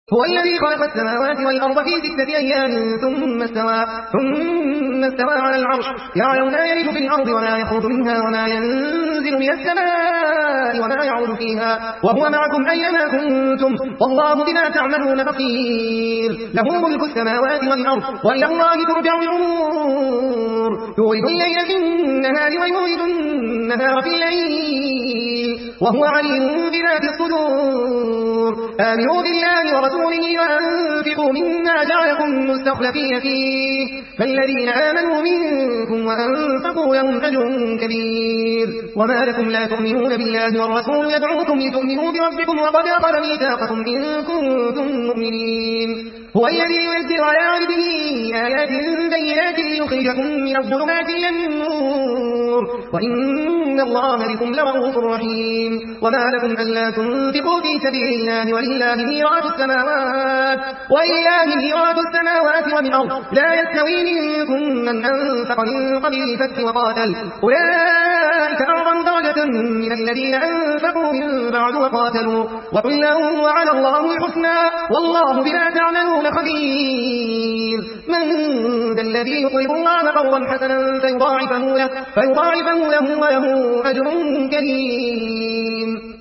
هو الذي خلق السماوات والأرض في 6 أيام ثم استوى على العرش يعلم ما يلج في الأرض وما يخرج منها وما ينزل من السماء وما يعرج فيها وهو معكم أينما كنتم والله بما تعملون بصير له ملك السماوات والأرض وإلى الله ترجع الأمور يولد الليل في النهار ويولد النهار في الليل وهو عليم بذات الصدور آمنوا بالله ورسوله وأنفقوا مما جعلكم مستخلفين فيه فالذين آمنوا منكم وأنفقوا لهم أجر كبير وما لكم لا تؤمنون بالله والرسول يدعوكم لتؤمنوا بربكم وقد أخذ ميثاقكم إن كنتم مؤمنين هو الذي ينزل على عبده آيات بينات ليخرجكم من الظلمات إلى النور وإن الله بكم لرؤوف رحيم وما لكم ألا تنفقوا في سبيل الله ولله ميراث السماوات والأرض لا يستوي منكم من أنفق من قبل الفتح وقاتل أولئك أعظم درجة من الذين أنفقوا من بعد وقاتلوا وكلا وعلى الله الحسنى والله بما تعملون خبير من ذا الذي يقرض الله قرضا حسنا فيضاعفه له وله أجر كريم